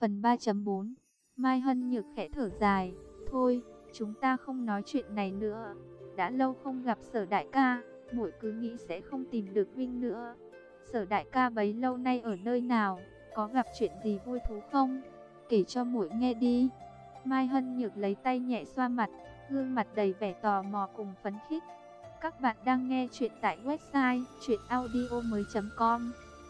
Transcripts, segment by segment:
Phần 3.4 Mai Hân Nhược khẽ thở dài. Thôi, chúng ta không nói chuyện này nữa. Đã lâu không gặp Sở đại ca, muội cứ nghĩ sẽ không tìm được huynh nữa. Sở đại ca bấy lâu nay ở nơi nào, có gặp chuyện gì vui thú không? Kể cho muội nghe đi. Mai Hân Nhược lấy tay nhẹ xoa mặt, gương mặt đầy vẻ tò mò cùng phấn khích. Các bạn đang nghe chuyện tại website chuyenaudio.com.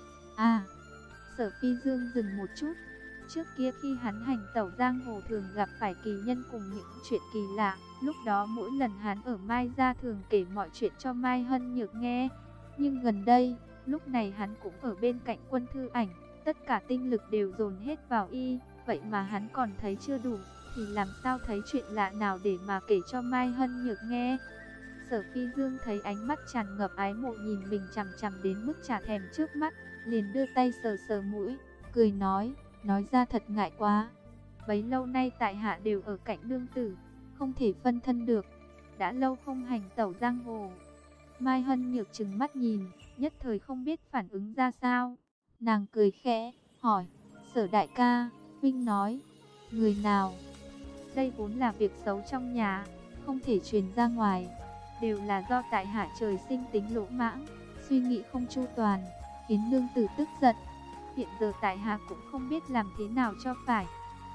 Sở Phi Dương dừng một chút. Trước kia khi hắn hành tẩu giang hồ thường gặp phải kỳ nhân cùng những chuyện kỳ lạ. Lúc đó mỗi lần hắn ở Mai gia thường kể mọi chuyện cho Mai Hân Nhược nghe. Nhưng gần đây, lúc này hắn cũng ở bên cạnh Quân Thư Ảnh. Tất cả tinh lực đều dồn hết vào y. Vậy mà hắn còn thấy chưa đủ, thì làm sao thấy chuyện lạ nào để mà kể cho Mai Hân Nhược nghe. Sở Phi Dương thấy ánh mắt tràn ngập ái mộ nhìn mình chằm chằm đến mức chả thèm trước mắt, liền đưa tay sờ sờ mũi, cười nói ra thật ngại quá. Bấy lâu nay tại hạ đều ở cạnh nương tử, không thể phân thân được, đã lâu không hành tẩu giang hồ. Mai Hân Nhược trừng mắt nhìn, nhất thời không biết phản ứng ra sao. Nàng cười khẽ, hỏi, Sở đại ca, huynh nói, người nào? Đây vốn là việc xấu trong nhà, không thể truyền ra ngoài. Đều là do tại hạ trời sinh tính lỗ mãng, suy nghĩ không chu toàn, khiến nương tử tức giận. Hiện giờ tại hạ cũng không biết làm thế nào cho phải.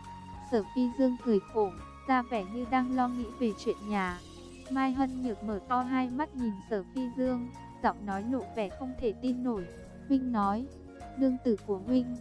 Sở Phi Dương cười khổ, ra vẻ như đang lo nghĩ về chuyện nhà. Mai Hân Nhược mở to hai mắt nhìn Sở Phi Dương, giọng nói lộ vẻ không thể tin nổi. Huynh nói, nương tử của huynh.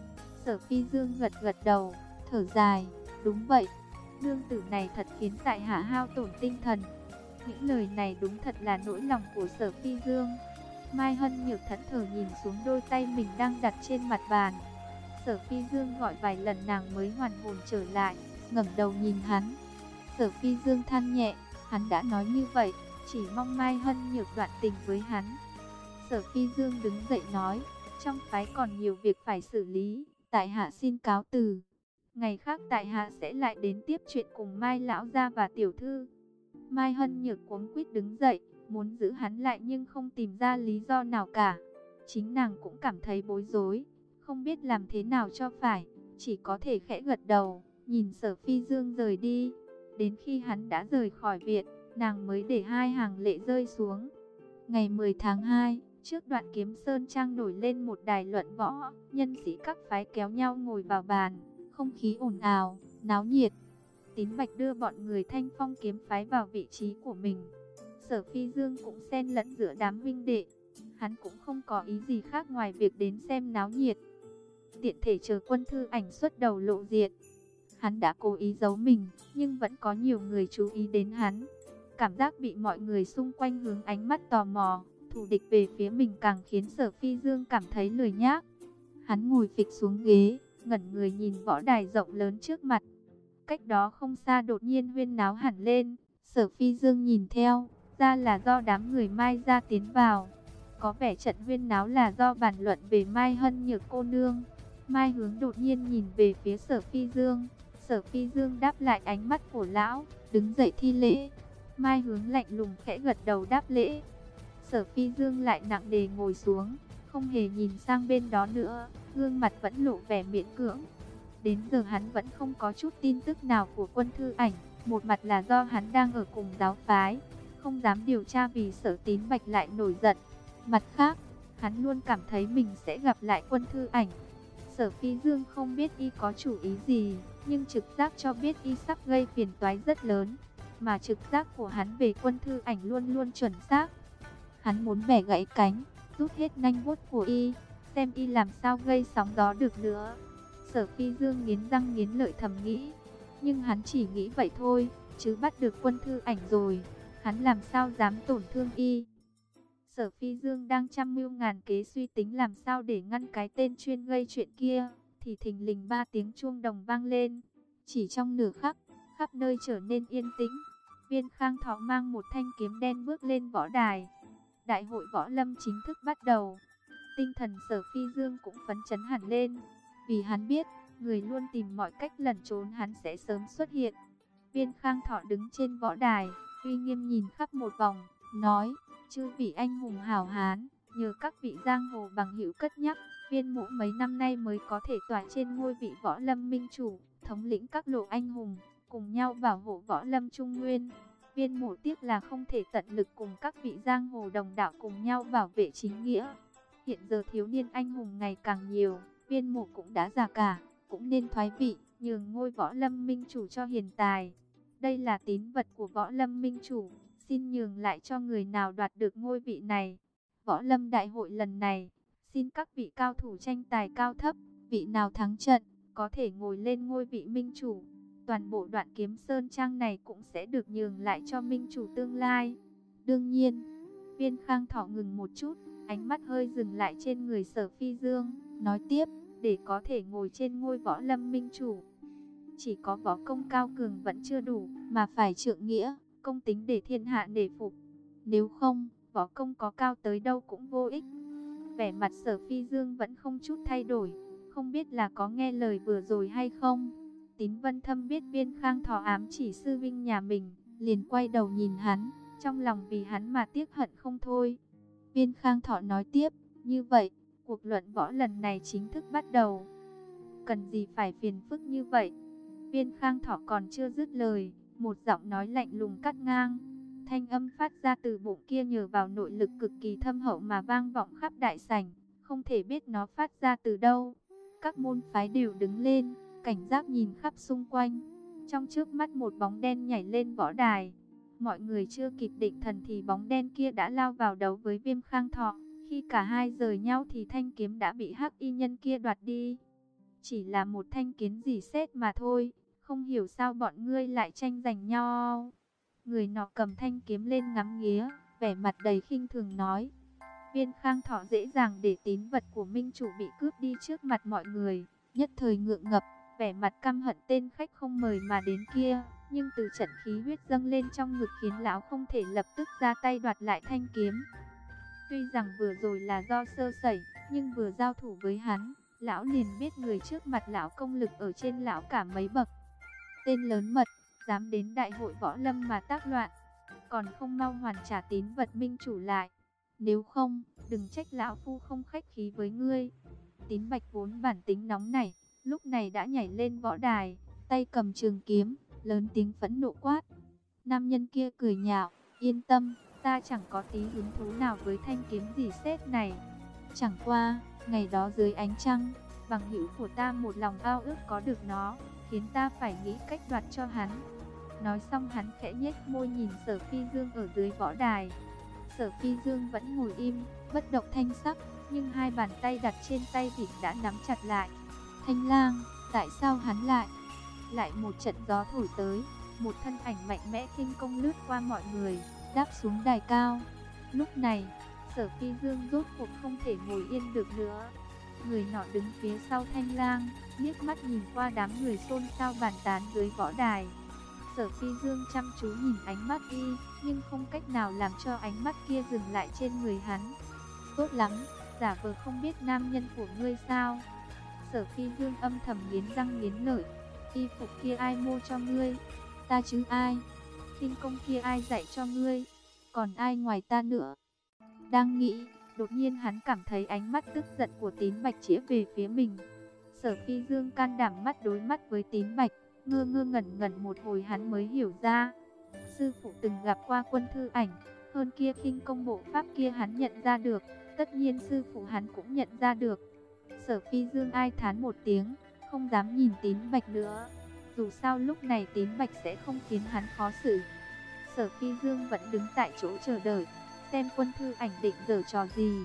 Sở Phi Dương gật gật đầu, thở dài, đúng vậy, nương tử này thật khiến tại hạ hao tổn tinh thần. Những lời này đúng thật là nỗi lòng của Sở Phi Dương. Mai Hân Nhược thẫn thờ nhìn xuống đôi tay mình đang đặt trên mặt bàn. Sở Phi Dương gọi vài lần nàng mới hoàn hồn trở lại, ngẩng đầu nhìn hắn. Sở Phi Dương than nhẹ, hắn đã nói như vậy, chỉ mong Mai Hân Nhược đoạn tình với hắn. Sở Phi Dương đứng dậy nói, trong phái còn nhiều việc phải xử lý, tại hạ xin cáo từ. Ngày khác tại hạ sẽ lại đến tiếp chuyện cùng Mai lão gia và tiểu thư. Mai Hân Nhược cuống quýt đứng dậy, muốn giữ hắn lại nhưng không tìm ra lý do nào cả. Chính nàng cũng cảm thấy bối rối, không biết làm thế nào cho phải, chỉ có thể khẽ gật đầu, nhìn Sở Phi Dương rời đi. Đến khi hắn đã rời khỏi viện, nàng mới để hai hàng lệ rơi xuống. Ngày 10 tháng 2, trước Đoạn Kiếm Sơn Trang nổi lên một đài luận võ, nhân sĩ các phái kéo nhau ngồi vào bàn, không khí ồn ào, náo nhiệt. Tín Bạch đưa bọn người Thanh Phong kiếm phái vào vị trí của mình. Sở Phi Dương cũng xen lẫn giữa đám huynh đệ. Hắn cũng không có ý gì khác ngoài việc đến xem náo nhiệt. Tiện thể chờ Quân Thư Ảnh xuất đầu lộ diện. Hắn đã cố ý giấu mình, nhưng vẫn có nhiều người chú ý đến hắn. Cảm giác bị mọi người xung quanh hướng ánh mắt tò mò, thù địch về phía mình càng khiến Sở Phi Dương cảm thấy lười nhác. Hắn ngồi phịch xuống ghế, ngẩn người nhìn võ đài rộng lớn trước mặt. Cách đó không xa đột nhiên huyên náo hẳn lên. Sở Phi Dương nhìn theo, ra là do đám người Mai gia tiến vào. Có vẻ trận huyên náo là do bàn luận về Mai Hân Nhược cô nương. Mai Hướng đột nhiên nhìn về phía Sở Phi Dương. Sở Phi Dương đáp lại ánh mắt của lão, đứng dậy thi lễ. Mai Hướng lạnh lùng khẽ gật đầu đáp lễ. Sở Phi Dương lại nặng nề ngồi xuống, không hề nhìn sang bên đó nữa, gương mặt vẫn lộ vẻ miễn cưỡng. Đến giờ hắn vẫn không có chút tin tức nào của Quân Thư Ảnh. Một mặt là do hắn đang ở cùng giáo phái, không dám điều tra vì sợ Tín Bạch lại nổi giận. Mặt khác, hắn luôn cảm thấy mình sẽ gặp lại Quân Thư Ảnh. Sở Phi Dương không biết y có chủ ý gì, nhưng trực giác cho biết y sắp gây phiền toái rất lớn. Mà trực giác của hắn về Quân Thư Ảnh luôn luôn chuẩn xác. Hắn muốn bẻ gãy cánh, rút hết nanh vuốt của y, xem y làm sao gây sóng gió được nữa. Sở Phi Dương nghiến răng nghiến lợi thầm nghĩ. Nhưng hắn chỉ nghĩ vậy thôi, chứ bắt được Quân Thư Ảnh rồi, hắn làm sao dám tổn thương y. Sở Phi Dương đang trăm mưu ngàn kế suy tính làm sao để ngăn cái tên chuyên gây chuyện kia, thì thình lình 3 tiếng chuông đồng vang lên. Chỉ trong nửa khắc, khắp nơi trở nên yên tĩnh. Viên Khang Thọ mang một thanh kiếm đen bước lên võ đài. Đại hội võ lâm chính thức bắt đầu. Tinh thần Sở Phi Dương cũng phấn chấn hẳn lên, vì hắn biết, người luôn tìm mọi cách lẩn trốn hắn sẽ sớm xuất hiện. Viên Khang Thọ đứng trên võ đài, uy nghiêm nhìn khắp một vòng, nói, chư vị anh hùng hảo hán, nhờ các vị giang hồ bằng hữu cất nhắc, Viên Mộ mấy năm nay mới có thể tỏa trên ngôi vị võ lâm minh chủ, thống lĩnh các lộ anh hùng, cùng nhau bảo hộ võ lâm Trung Nguyên. Viên Mộ tiếc là không thể tận lực cùng các vị giang hồ đồng đạo cùng nhau bảo vệ chính nghĩa. Hiện giờ thiếu niên anh hùng ngày càng nhiều, Viên Mộ cũng đã già cả, cũng nên thoái vị, nhường ngôi võ lâm minh chủ cho hiền tài. Đây là tín vật của võ lâm minh chủ, xin nhường lại cho người nào đoạt được ngôi vị này. Võ lâm đại hội lần này, xin các vị cao thủ tranh tài cao thấp, vị nào thắng trận, có thể ngồi lên ngôi vị minh chủ. Toàn bộ Đoạn Kiếm Sơn trang này cũng sẽ được nhường lại cho minh chủ tương lai. Đương nhiên, Viên Khang Thọ ngừng một chút, ánh mắt hơi dừng lại trên người Sở Phi Dương, nói tiếp, để có thể ngồi trên ngôi võ lâm minh chủ, chỉ có võ công cao cường vẫn chưa đủ, mà phải trượng nghĩa, công tính để thiên hạ nể phục. Nếu không, võ công có cao tới đâu cũng vô ích. Vẻ mặt Sở Phi Dương vẫn không chút thay đổi, không biết là có nghe lời vừa rồi hay không. Tín Vân Thâm biết Viên Khang Thọ ám chỉ sư vinh nhà mình, liền quay đầu nhìn hắn, trong lòng vì hắn mà tiếc hận không thôi. Viên Khang Thọ nói tiếp, như vậy, cuộc luận võ lần này chính thức bắt đầu. Cần gì phải phiền phức như vậy? Viên Khang Thọ còn chưa dứt lời, một giọng nói lạnh lùng cắt ngang. Thanh âm phát ra từ bụng kia nhờ vào nội lực cực kỳ thâm hậu mà vang vọng khắp đại sảnh, không thể biết nó phát ra từ đâu. Các môn phái đều đứng lên, cảnh giác nhìn khắp xung quanh. Trong trước mắt một bóng đen nhảy lên võ đài. Mọi người chưa kịp định thần thì bóng đen kia đã lao vào đấu với Viêm Khang Thọ. Khi cả hai rời nhau thì thanh kiếm đã bị hắc y nhân kia đoạt đi. Chỉ là một thanh kiếm dì xét mà thôi, không hiểu sao bọn ngươi lại tranh giành nhau. Người nọ cầm thanh kiếm lên ngắm nghía, vẻ mặt đầy khinh thường nói. Viên Khang Thọ dễ dàng để tín vật của minh chủ bị cướp đi trước mặt mọi người, nhất thời ngượng ngập, vẻ mặt căm hận tên khách không mời mà đến kia. Nhưng từ trận khí huyết dâng lên trong ngực khiến lão không thể lập tức ra tay đoạt lại thanh kiếm. Tuy rằng vừa rồi là do sơ sẩy, nhưng vừa giao thủ với hắn, lão liền biết người trước mặt lão công lực ở trên lão cả mấy bậc. Tên lớn mật, dám đến đại hội võ lâm mà tác loạn, còn không mau hoàn trả tín vật minh chủ lại. Nếu không, đừng trách lão phu không khách khí với ngươi. Tín Bạch vốn bản tính nóng nảy, lúc này đã nhảy lên võ đài, tay cầm trường kiếm, lớn tiếng phẫn nộ quát. Nam nhân kia cười nhạo, yên tâm, ta chẳng có tí hứng thú nào với thanh kiếm gì xét này. Chẳng qua, ngày đó dưới ánh trăng, bằng hữu của ta một lòng ao ước có được nó, khiến ta phải nghĩ cách đoạt cho hắn. Nói xong hắn khẽ nhếch môi nhìn Sở Phi Dương ở dưới võ đài. Sở Phi Dương vẫn ngồi im, bất động thanh sắc, nhưng hai bàn tay đặt trên tay vịt đã nắm chặt lại. Thanh Lang, tại sao hắn lại một trận gió thổi tới, một thân ảnh mạnh mẽ khinh công lướt qua mọi người, đáp xuống đài cao. Lúc này, Sở Phi Dương rốt cuộc không thể ngồi yên được nữa. Người nọ đứng phía sau Thanh Lang, liếc mắt nhìn qua đám người xôn xao bàn tán dưới võ đài. Sở Phi Dương chăm chú nhìn ánh mắt y, nhưng không cách nào làm cho ánh mắt kia dừng lại trên người hắn. Tốt lắm, giả vờ không biết nam nhân của ngươi sao? Sở Phi Dương âm thầm nghiến răng nghiến lợi. Y phục kia ai mua cho ngươi? Ta chứ ai? Khinh công kia ai dạy cho ngươi? Còn ai ngoài ta nữa? Đang nghĩ, đột nhiên hắn cảm thấy ánh mắt tức giận của Tín Bạch chĩa về phía mình. Sở Phi Dương can đảm mắt đối mắt với Tín Bạch, ngơ ngơ ngẩn ngẩn một hồi hắn mới hiểu ra. Sư phụ từng gặp qua Quân Thư Ảnh, hơn kia khinh công bộ pháp kia hắn nhận ra được, tất nhiên sư phụ hắn cũng nhận ra được. Sở Phi Dương ai thán một tiếng, không dám nhìn Tín Bạch nữa. Dù sao lúc này Tín Bạch sẽ không khiến hắn khó xử. Sở Phi Dương vẫn đứng tại chỗ chờ đợi, xem Quân Thư Ảnh định giở trò gì.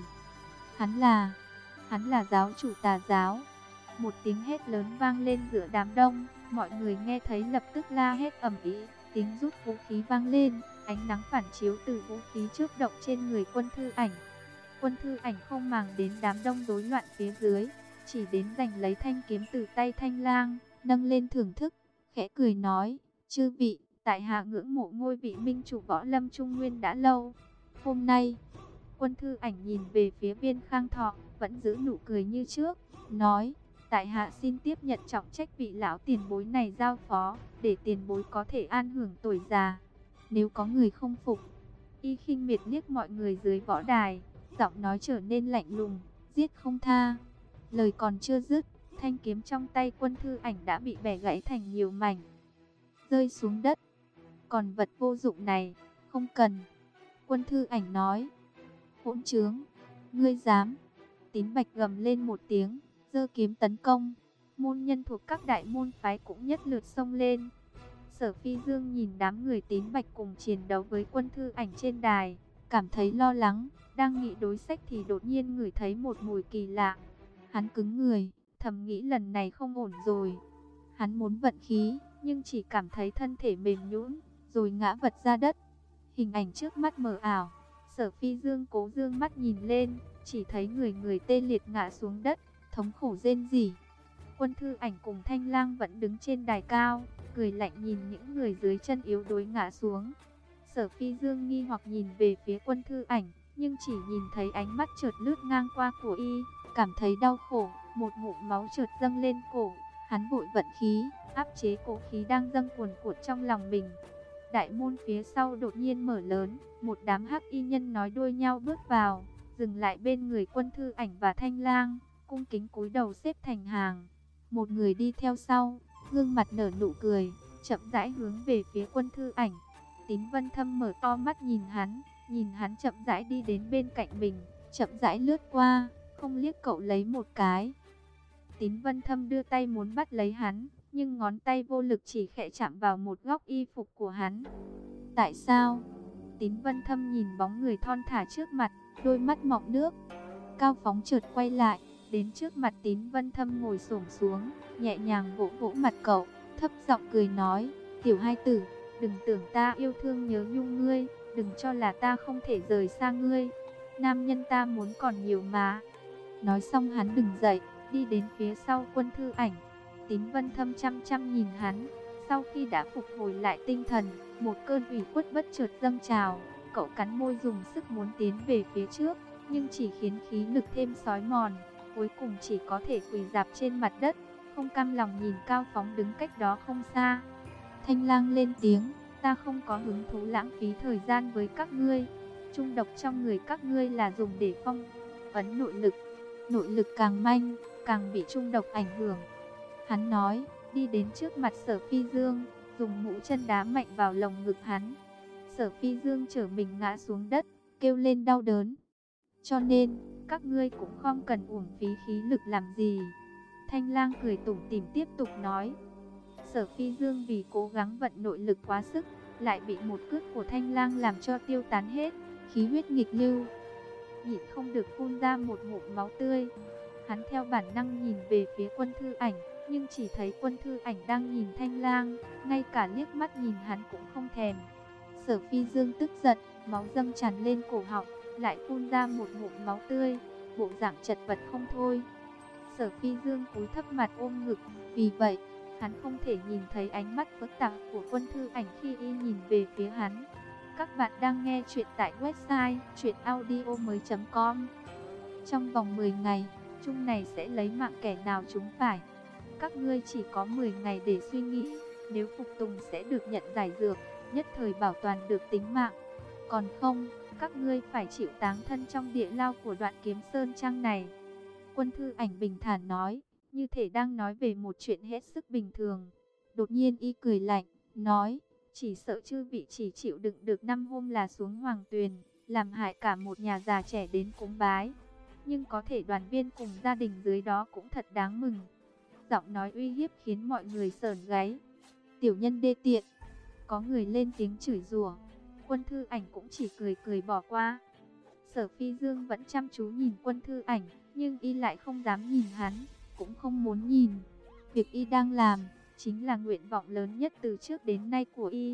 Hắn là giáo chủ Tà giáo. Một tiếng hét lớn vang lên giữa đám đông, mọi người nghe thấy lập tức la hét ầm ĩ, tiếng rút vũ khí vang lên, ánh nắng phản chiếu từ vũ khí chớp động trên người Quân Thư Ảnh. Quân Thư Ảnh không màng đến đám đông rối loạn phía dưới, chỉ đến giành lấy thanh kiếm từ tay Thanh Lang, nâng lên thưởng thức, khẽ cười nói: "Chư vị, tại hạ ngưỡng mộ ngôi vị minh chủ võ lâm Trung Nguyên đã lâu. Hôm nay..." Quân Thư Ảnh nhìn về phía Viên Khang Thọ, vẫn giữ nụ cười như trước, nói: "Tại hạ xin tiếp nhận trọng trách vị lão tiền bối này giao phó, để tiền bối có thể an hưởng tuổi già. Nếu có người không phục..." Y khinh miệt liếc mọi người dưới võ đài, giọng nói trở nên lạnh lùng: "Giết không tha." Lời còn chưa dứt, thanh kiếm trong tay Quân Thư Ảnh đã bị bẻ gãy thành nhiều mảnh, rơi xuống đất. Còn vật vô dụng này, không cần. Quân Thư Ảnh nói. Hỗn trướng, ngươi dám? Tín Bạch gầm lên một tiếng, giơ kiếm tấn công. Môn nhân thuộc các đại môn phái cũng nhất lượt xông lên. Sở Phi Dương nhìn đám người Tín Bạch cùng chiến đấu với Quân Thư Ảnh trên đài, cảm thấy lo lắng, đang nghĩ đối sách thì đột nhiên ngửi thấy một mùi kỳ lạ. Hắn cứng người, thầm nghĩ lần này không ổn rồi. Hắn muốn vận khí, nhưng chỉ cảm thấy thân thể mềm nhũn, rồi ngã vật ra đất. Hình ảnh trước mắt mờ ảo, Sở Phi Dương cố dương mắt nhìn lên, chỉ thấy người tê liệt ngã xuống đất, thống khổ rên rỉ. Quân Thư Ảnh cùng Thanh Lang vẫn đứng trên đài cao, cười lạnh nhìn những người dưới chân yếu đuối ngã xuống. Sở Phi Dương nghi hoặc nhìn về phía Quân Thư Ảnh, nhưng chỉ nhìn thấy ánh mắt chợt lướt ngang qua của y, cảm thấy đau khổ, một ngụm máu chợt dâng lên cổ. Hắn vội vận khí, áp chế cổ khí đang dâng cuồn cuộn trong lòng mình. Đại môn phía sau đột nhiên mở lớn, một đám hắc y nhân nói đuôi nhau bước vào, dừng lại bên người Quân Thư Ảnh và Thanh Lang, cung kính cúi đầu xếp thành hàng. Một người đi theo sau, gương mặt nở nụ cười, chậm rãi hướng về phía Quân Thư Ảnh. Tín Vân Thâm mở to mắt nhìn hắn chậm rãi đi đến bên cạnh mình, chậm rãi lướt qua, không liếc cậu lấy một cái. Tín Vân Thâm đưa tay muốn bắt lấy hắn, nhưng ngón tay vô lực chỉ khẽ chạm vào một góc y phục của hắn. Tại sao? Tín Vân Thâm nhìn bóng người thon thả trước mặt, đôi mắt mọng nước. Cao Phóng chợt quay lại, đến trước mặt Tín Vân Thâm ngồi xổm xuống, nhẹ nhàng vỗ vỗ mặt cậu, thấp giọng cười nói, tiểu hai tử, đừng tưởng ta yêu thương nhớ nhung ngươi, đừng cho là ta không thể rời xa ngươi. Nam nhân ta muốn còn nhiều mà. Nói xong hắn đứng dậy, đi đến phía sau Quân Thư Ảnh. Tín Vân Thâm chăm chăm nhìn hắn, sau khi đã phục hồi lại tinh thần, một cơn ủy khuất bất chợt dâng trào, cậu cắn môi dùng sức muốn tiến về phía trước, nhưng chỉ khiến khí lực thêm xói mòn, cuối cùng chỉ có thể quỳ rạp trên mặt đất, không cam lòng nhìn Cao Phóng đứng cách đó không xa. Thanh Lang lên tiếng, ta không có hứng thú lãng phí thời gian với các ngươi, trung độc trong người các ngươi là dùng để phong ấn nội lực càng manh, càng bị trung độc ảnh hưởng. Hắn nói, đi đến trước mặt Sở Phi Dương, dùng mũi chân đá mạnh vào lồng ngực hắn. Sở Phi Dương trở mình ngã xuống đất, kêu lên đau đớn. Cho nên, các ngươi cũng không cần uổng phí khí lực làm gì. Thanh Lang cười tủm tỉm tiếp tục nói. Sở Phi Dương vì cố gắng vận nội lực quá sức, lại bị một cước của Thanh Lang làm cho tiêu tán hết, khí huyết nghịch lưu, nhịn không được phun ra một ngụm máu tươi. Hắn theo bản năng nhìn về phía Quân Thư Ảnh, nhưng chỉ thấy Quân Thư Ảnh đang nhìn Thanh Lang, ngay cả liếc mắt nhìn hắn cũng không thèm. Sở Phi Dương tức giận, máu dâng tràn lên cổ họng, lại phun ra một ngụm máu tươi, bộ dạng chật vật không thôi. Sở Phi Dương cúi thấp mặt ôm ngực, vì vậy, hắn không thể nhìn thấy ánh mắt phức tạp của Quân Thư Ảnh khi y nhìn về phía hắn. Các bạn đang nghe chuyện tại website chuyenaudio.com. Trong vòng 10 ngày, chung này sẽ lấy mạng kẻ nào chúng phải. Các ngươi chỉ có 10 ngày để suy nghĩ, nếu phục tùng sẽ được nhận giải dược, nhất thời bảo toàn được tính mạng. Còn không, các ngươi phải chịu táng thân trong địa lao của Đoạn Kiếm Sơn Trang này. Quân Thư Ảnh bình thản nói, như thể đang nói về một chuyện hết sức bình thường. Đột nhiên y cười lạnh, nói, chỉ sợ chư vị chỉ chịu đựng được 5 hôm là xuống Hoàng Tuyền, làm hại cả một nhà già trẻ đến cúng bái. Nhưng có thể đoàn viên cùng gia đình dưới đó cũng thật đáng mừng. Giọng nói uy hiếp khiến mọi người sởn gáy. Tiểu nhân đê tiện. Có người lên tiếng chửi rủa. Quân Thư Ảnh cũng chỉ cười cười bỏ qua. Sở Phi Dương vẫn chăm chú nhìn Quân Thư Ảnh, nhưng y lại không dám nhìn hắn, cũng không muốn nhìn. Việc y đang làm chính là nguyện vọng lớn nhất từ trước đến nay của y.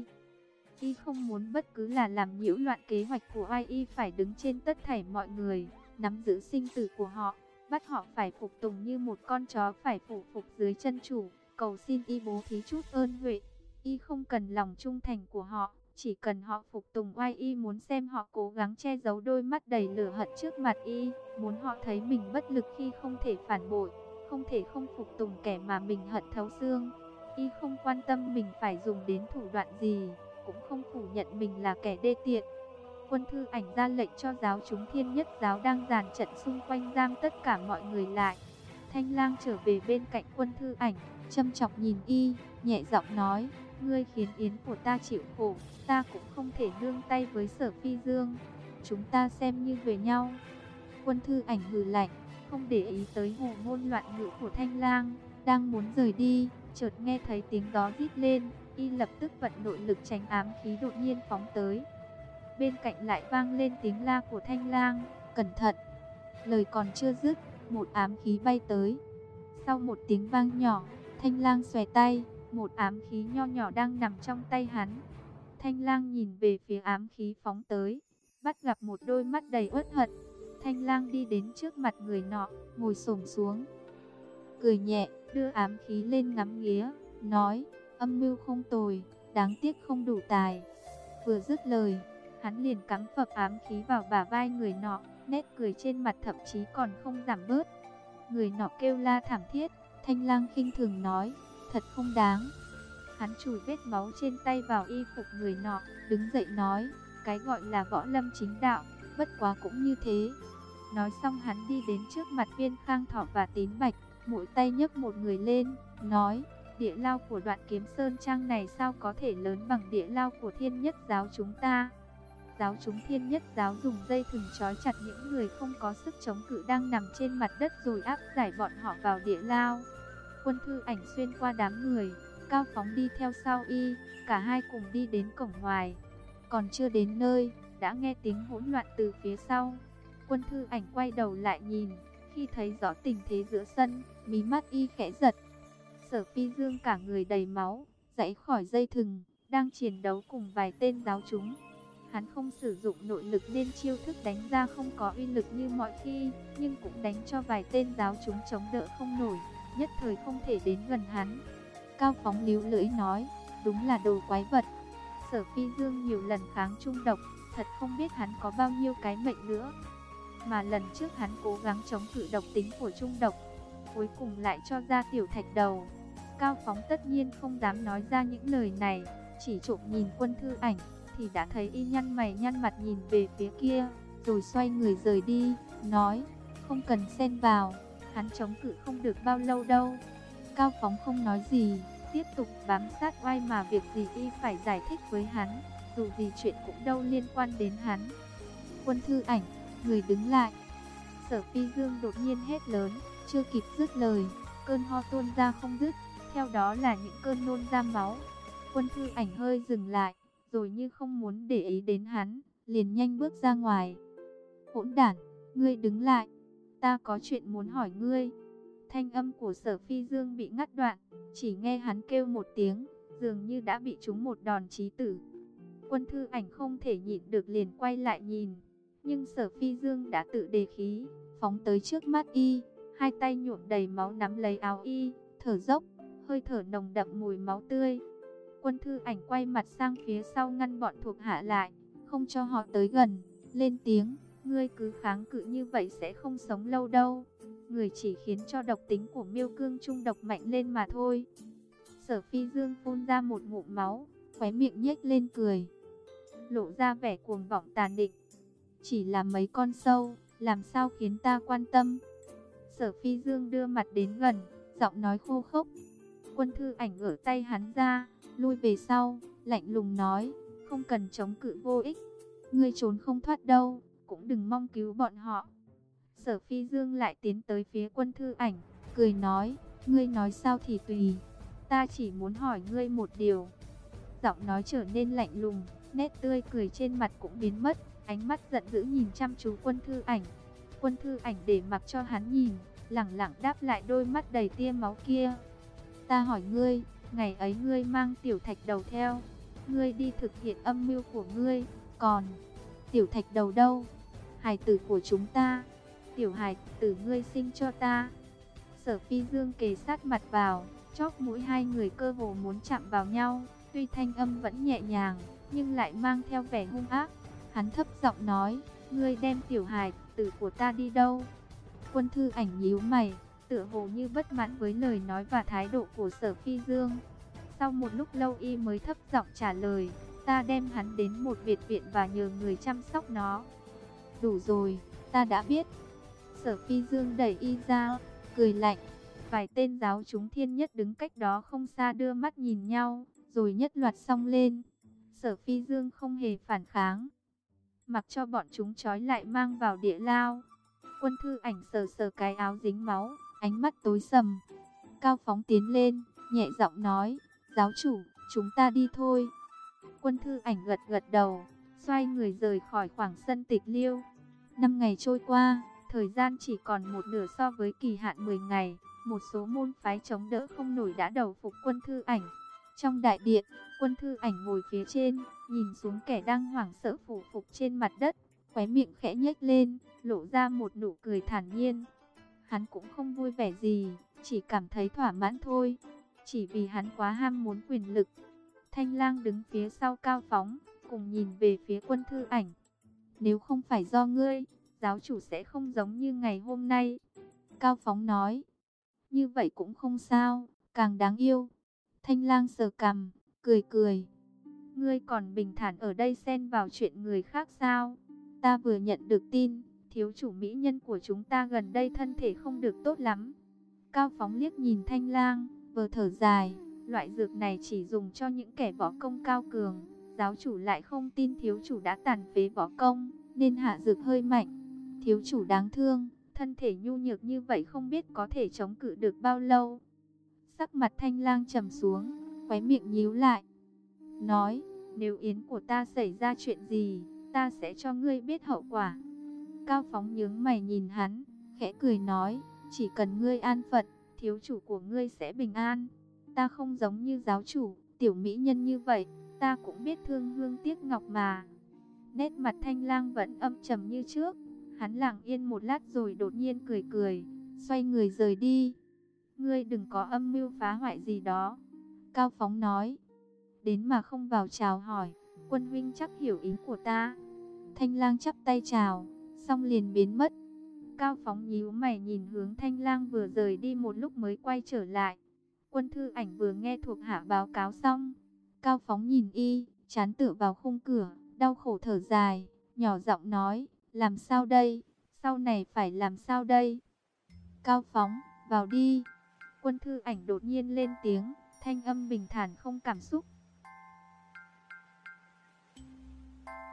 Y không muốn bất cứ là làm nhiễu loạn kế hoạch của ai. Y phải đứng trên tất thảy mọi người, nắm giữ sinh tử của họ, bắt họ phải phục tùng như một con chó phải phủ phục dưới chân chủ, cầu xin y bố thí chút ơn huệ. Y không cần lòng trung thành của họ, chỉ cần họ phục tùng oai. Y muốn xem họ cố gắng che giấu đôi mắt đầy lửa hận trước mặt y, muốn họ thấy mình bất lực khi không thể phản bội, không thể không phục tùng kẻ mà mình hận thấu xương. Y không quan tâm mình phải dùng đến thủ đoạn gì, cũng không phủ nhận mình là kẻ đê tiện. Quân Thư Ảnh ra lệnh cho giáo chúng Thiên Nhất giáo đang dàn trận xung quanh giam tất cả mọi người lại. Thanh Lang trở về bên cạnh Quân Thư Ảnh, châm chọc nhìn y, nhẹ giọng nói, ngươi khiến yến của ta chịu khổ, ta cũng không thể nương tay với Sở Phi Dương, chúng ta xem như về nhau. Quân Thư Ảnh hừ lạnh, không để ý tới hồ ngôn loạn ngữ của Thanh Lang, đang muốn rời đi, chợt nghe thấy tiếng gió rít lên, y lập tức vận nội lực tránh ám khí đột nhiên phóng tới. Bên cạnh lại vang lên tiếng la của Thanh Lang, cẩn thận. Lời còn chưa dứt, một ám khí bay tới. Sau một tiếng vang nhỏ, Thanh Lang xòe tay, một ám khí nho nhỏ đang nằm trong tay hắn. Thanh Lang nhìn về phía ám khí phóng tới, bắt gặp một đôi mắt đầy uất hận. Thanh Lang đi đến trước mặt người nọ, ngồi xổm xuống, cười nhẹ, đưa ám khí lên ngắm nghía, nói, âm mưu không tồi, đáng tiếc không đủ tài. Vừa dứt lời, hắn liền cắm phập ám khí vào bả vai người nọ, nét cười trên mặt thậm chí còn không giảm bớt. Người nọ kêu la thảm thiết, Thanh Lang khinh thường nói, thật không đáng. Hắn chùi vết máu trên tay vào y phục người nọ, đứng dậy nói, cái gọi là võ lâm chính đạo, bất quá cũng như thế. Nói xong hắn đi đến trước mặt Viên Khang Thọ và Tín Bạch, mỗi tay nhấc một người lên, nói, địa lao của Đoạn Kiếm Sơn Trang này sao có thể lớn bằng địa lao của Thiên Nhất Giáo chúng ta. Giáo chúng Thiên Nhất Giáo dùng dây thừng trói chặt những người không có sức chống cự đang nằm trên mặt đất rồi áp giải bọn họ vào địa lao. Quân Thư Ảnh xuyên qua đám người, Cao Phóng đi theo sau y, cả hai cùng đi đến cổng ngoài. Còn chưa đến nơi, đã nghe tiếng hỗn loạn từ phía sau. Quân Thư Ảnh quay đầu lại nhìn, khi thấy rõ tình thế giữa sân, mí mắt y khẽ giật. Sở Phi Dương cả người đầy máu, giãy khỏi dây thừng, đang chiến đấu cùng vài tên giáo chúng. Hắn không sử dụng nội lực nên chiêu thức đánh ra không có uy lực như mọi khi, nhưng cũng đánh cho vài tên giáo chúng chống đỡ không nổi, nhất thời không thể đến gần hắn. Cao Phóng líu lưỡi nói, đúng là đồ quái vật. Sở Phi Dương nhiều lần kháng trung độc, thật không biết hắn có bao nhiêu cái mệnh nữa. Mà lần trước hắn cố gắng chống cự độc tính của trung độc, cuối cùng lại cho ra tiểu thạch đầu. Cao Phóng tất nhiên không dám nói ra những lời này, chỉ trộm nhìn Quân Thư Ảnh, thì đã thấy y nhăn mày nhăn mặt nhìn về phía kia, rồi xoay người rời đi, nói, không cần xen vào, hắn chống cự không được bao lâu đâu. Cao Phóng không nói gì, tiếp tục bám sát oai mà việc gì y phải giải thích với hắn, dù gì chuyện cũng đâu liên quan đến hắn. Quân Thư Ảnh, người đứng lại. Sở Phi Dương đột nhiên hét lớn, chưa kịp dứt lời, cơn ho tuôn ra không dứt, theo đó là những cơn nôn ra máu. Quân Thư Ảnh hơi dừng lại, rồi như không muốn để ý đến hắn, liền nhanh bước ra ngoài. Hỗn đản, ngươi đứng lại, ta có chuyện muốn hỏi ngươi. Thanh âm của Sở Phi Dương bị ngắt đoạn, chỉ nghe hắn kêu một tiếng, dường như đã bị trúng một đòn chí tử. Quân Thư Ảnh không thể nhịn được liền quay lại nhìn, nhưng Sở Phi Dương đã tự đề khí, phóng tới trước mắt y, hai tay nhuộm đầy máu nắm lấy áo y, thở dốc, hơi thở nồng đậm mùi máu tươi. Quân Thư Ảnh quay mặt sang phía sau ngăn bọn thuộc hạ lại, không cho họ tới gần, lên tiếng, ngươi cứ kháng cự như vậy sẽ không sống lâu đâu. Người chỉ khiến cho độc tính của Miêu Cương trung độc mạnh lên mà thôi. Sở Phi Dương phun ra một ngụm máu, khóe miệng nhếch lên cười, lộ ra vẻ cuồng vọng tàn định. Chỉ là mấy con sâu, làm sao khiến ta quan tâm. Sở Phi Dương đưa mặt đến gần, giọng nói khô khốc. Quân Thư Ảnh ở tay hắn ra, lui về sau, lạnh lùng nói, không cần chống cự vô ích. Ngươi trốn không thoát đâu, cũng đừng mong cứu bọn họ. Sở Phi Dương lại tiến tới phía Quân Thư Ảnh, cười nói, ngươi nói sao thì tùy, ta chỉ muốn hỏi ngươi một điều. Giọng nói trở nên lạnh lùng, nét tươi cười trên mặt cũng biến mất, ánh mắt giận dữ nhìn chăm chú Quân Thư Ảnh. Quân Thư Ảnh để mặc cho hắn nhìn, lẳng lặng đáp lại đôi mắt đầy tia máu kia. Ta hỏi ngươi, ngày ấy ngươi mang tiểu thạch đầu theo, ngươi đi thực hiện âm mưu của ngươi, còn tiểu thạch đầu đâu? Hài tử của chúng ta, tiểu hài tử ngươi sinh cho ta. Sở Phi Dương kề sát mặt vào, chóp mũi hai người cơ hồ muốn chạm vào nhau, tuy thanh âm vẫn nhẹ nhàng, nhưng lại mang theo vẻ hung ác. Hắn thấp giọng nói, ngươi đem tiểu hài tử của ta đi đâu? Quân Thư Ảnh nhíu mày, tựa hồ như bất mãn với lời nói và thái độ của Sở Phi Dương. Sau một lúc lâu y mới thấp giọng trả lời, ta đem hắn đến một biệt viện và nhờ người chăm sóc nó. Đủ rồi, ta đã biết. Sở Phi Dương đẩy y ra, cười lạnh. Vài tên giáo chúng thiên nhất đứng cách đó không xa đưa mắt nhìn nhau, rồi nhất loạt xông lên. Sở Phi Dương không hề phản kháng, mặc cho bọn chúng trói lại mang vào địa lao. Quân Thư Ảnh sờ sờ cái áo dính máu, ánh mắt tối sầm. Cao Phóng tiến lên, nhẹ giọng nói, giáo chủ, chúng ta đi thôi. Quân Thư Ảnh gật gật đầu, xoay người rời khỏi khoảng sân tịch liêu. 5 ngày trôi qua, thời gian chỉ còn một nửa so với kỳ hạn 10 ngày. Một số môn phái chống đỡ không nổi đã đầu phục Quân Thư Ảnh. Trong đại điện, Quân Thư Ảnh ngồi phía trên, nhìn xuống kẻ đang hoảng sợ phủ phục trên mặt đất, khóe miệng khẽ nhếch lên, lộ ra một nụ cười thản nhiên. Hắn cũng không vui vẻ gì, chỉ cảm thấy thỏa mãn thôi, chỉ vì hắn quá ham muốn quyền lực. Thanh Lang đứng phía sau Cao Phóng, cùng nhìn về phía Quân Thư Ảnh. Nếu không phải do ngươi, giáo chủ sẽ không giống như ngày hôm nay. Cao Phóng nói, như vậy cũng không sao, càng đáng yêu. Thanh Lang sờ cằm, cười cười. Ngươi còn bình thản ở đây xen vào chuyện người khác sao? Ta vừa nhận được tin, thiếu chủ mỹ nhân của chúng ta gần đây thân thể không được tốt lắm. Cao Phóng liếc nhìn Thanh Lang, vừa thở dài. Loại dược này chỉ dùng cho những kẻ võ công cao cường. Giáo chủ lại không tin thiếu chủ đã tàn phế võ công, nên hạ dược hơi mạnh. Thiếu chủ đáng thương, thân thể nhu nhược như vậy không biết có thể chống cự được bao lâu. Sắc mặt Thanh Lang trầm xuống, khóe miệng nhíu lại, nói, nếu yến của ta xảy ra chuyện gì, ta sẽ cho ngươi biết hậu quả. Cao Phóng nhướng mày nhìn hắn, khẽ cười nói, chỉ cần ngươi an phận, thiếu chủ của ngươi sẽ bình an. Ta không giống như giáo chủ, tiểu mỹ nhân như vậy, ta cũng biết thương hương tiếc ngọc mà. Nét mặt Thanh Lang vẫn âm trầm như trước, hắn lặng yên một lát rồi đột nhiên cười cười, xoay người rời đi. Ngươi đừng có âm mưu phá hoại gì đó. Cao Phóng nói, đến mà không vào chào hỏi, Quân huynh chắc hiểu ý của ta. Thanh Lang chắp tay chào, xong liền biến mất. Cao Phóng nhíu mày nhìn hướng Thanh Lang vừa rời đi một lúc mới quay trở lại. Quân Thư Ảnh vừa nghe thuộc hạ báo cáo xong. Cao Phóng nhìn y, trán tựa vào khung cửa, đau khổ thở dài, nhỏ giọng nói, làm sao đây, sau này phải làm sao đây? Cao Phóng, vào đi. Quân Thư Ảnh đột nhiên lên tiếng, thanh âm bình thản không cảm xúc.